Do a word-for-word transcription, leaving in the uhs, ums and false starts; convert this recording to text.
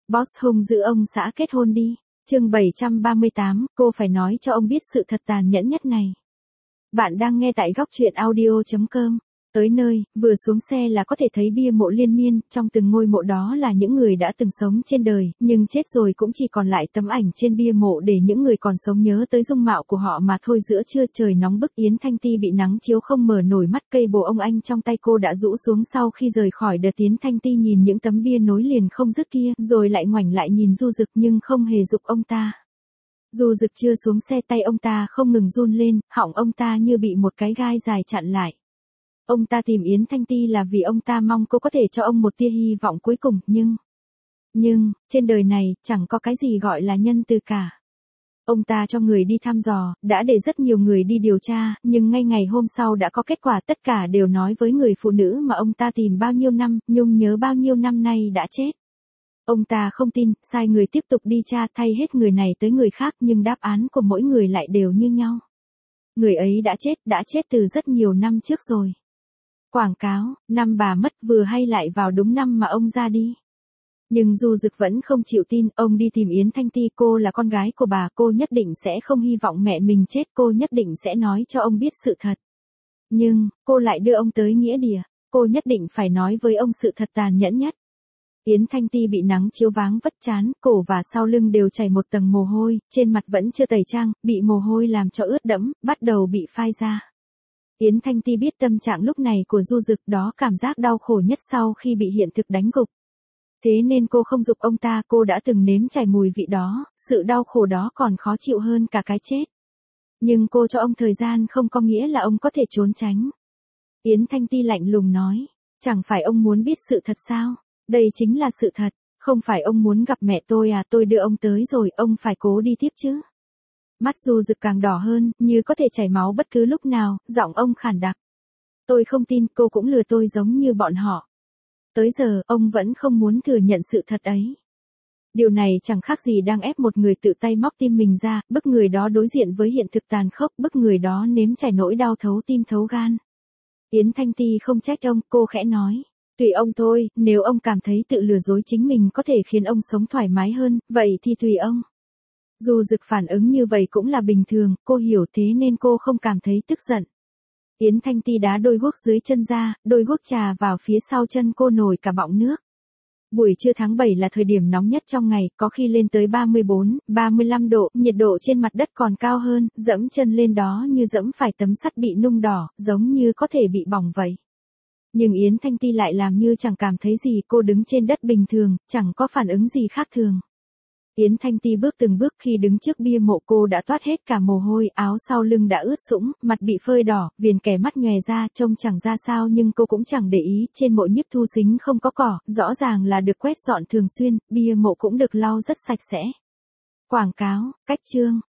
Boss hung giữ ông xã kết hôn đi. Chương bảy trăm ba mươi tám, cô phải nói cho ông biết sự thật tàn nhẫn nhất này. Bạn đang nghe tại góc truyện audio chấm com. Tới nơi, vừa xuống xe là có thể thấy bia mộ liên miên, trong từng ngôi mộ đó là những người đã từng sống trên đời, nhưng chết rồi cũng chỉ còn lại tấm ảnh trên bia mộ để những người còn sống nhớ tới dung mạo của họ mà thôi. Giữa trưa trời nóng bức, Yến Thanh Ti bị nắng chiếu không mở nổi mắt, cây bồ ông anh trong tay cô đã rũ xuống sau khi rời khỏi đợt. Yến Thanh Ti nhìn những tấm bia nối liền không dứt kia, rồi lại ngoảnh lại nhìn Du Dực nhưng không hề giục ông ta. Du Dực chưa xuống xe, tay ông ta không ngừng run lên, họng ông ta như bị một cái gai dài chặn lại. Ông ta tìm Yến Thanh Ti là vì ông ta mong cô có thể cho ông một tia hy vọng cuối cùng, nhưng... Nhưng, trên đời này, chẳng có cái gì gọi là nhân từ cả. Ông ta cho người đi thăm dò, đã để rất nhiều người đi điều tra, nhưng ngay ngày hôm sau đã có kết quả, tất cả đều nói với người phụ nữ mà ông ta tìm bao nhiêu năm, nhung nhớ bao nhiêu năm nay đã chết. Ông ta không tin, sai người tiếp tục đi tra, thay hết người này tới người khác, nhưng đáp án của mỗi người lại đều như nhau. Người ấy đã chết, đã chết từ rất nhiều năm trước rồi. Quảng cáo, năm bà mất vừa hay lại vào đúng năm mà ông ra đi. Nhưng Du Dực vẫn không chịu tin, ông đi tìm Yến Thanh Ti, cô là con gái của bà, cô nhất định sẽ không hy vọng mẹ mình chết, cô nhất định sẽ nói cho ông biết sự thật. Nhưng, cô lại đưa ông tới nghĩa địa, cô nhất định phải nói với ông sự thật tàn nhẫn nhất. Yến Thanh Ti bị nắng chiếu váng vất chán, cổ và sau lưng đều chảy một tầng mồ hôi, trên mặt vẫn chưa tẩy trang, bị mồ hôi làm cho ướt đẫm, bắt đầu bị phai ra. Yến Thanh Ti biết tâm trạng lúc này của Du Dực, đó cảm giác đau khổ nhất sau khi bị hiện thực đánh gục. Thế nên cô không giục ông ta, cô đã từng nếm trải mùi vị đó, sự đau khổ đó còn khó chịu hơn cả cái chết. Nhưng cô cho ông thời gian không có nghĩa là ông có thể trốn tránh. Yến Thanh Ti lạnh lùng nói, chẳng phải ông muốn biết sự thật sao? Đây chính là sự thật, không phải ông muốn gặp mẹ tôi à, tôi đưa ông tới rồi, ông phải cố đi tiếp chứ. Mắt Du Dực càng đỏ hơn, như có thể chảy máu bất cứ lúc nào, giọng ông khàn đặc. Tôi không tin, cô cũng lừa tôi giống như bọn họ. Tới giờ, ông vẫn không muốn thừa nhận sự thật ấy. Điều này chẳng khác gì đang ép một người tự tay móc tim mình ra, bức người đó đối diện với hiện thực tàn khốc, bức người đó nếm trải nỗi đau thấu tim thấu gan. Yến Thanh Ti không trách ông, cô khẽ nói. Tùy ông thôi, nếu ông cảm thấy tự lừa dối chính mình có thể khiến ông sống thoải mái hơn, vậy thì tùy ông. Du Dực phản ứng như vậy cũng là bình thường, cô hiểu, thế nên cô không cảm thấy tức giận. Yến Thanh Ti đá đôi guốc dưới chân ra, đôi guốc trà vào phía sau chân cô nổi cả bọng nước. Buổi trưa tháng bảy là thời điểm nóng nhất trong ngày, có khi lên tới ba mươi bốn, ba mươi lăm độ, nhiệt độ trên mặt đất còn cao hơn, dẫm chân lên đó như dẫm phải tấm sắt bị nung đỏ, giống như có thể bị bỏng vậy. Nhưng Yến Thanh Ti lại làm như chẳng cảm thấy gì, cô đứng trên đất bình thường, chẳng có phản ứng gì khác thường. Yến Thanh Ti bước từng bước, khi đứng trước bia mộ cô đã toát hết cả mồ hôi, áo sau lưng đã ướt sũng, mặt bị phơi đỏ, viền kẻ mắt nhòe ra, trông chẳng ra sao nhưng cô cũng chẳng để ý, trên mộ nhiếp thu xính không có cỏ, rõ ràng là được quét dọn thường xuyên, bia mộ cũng được lau rất sạch sẽ. Quảng cáo, cách chương.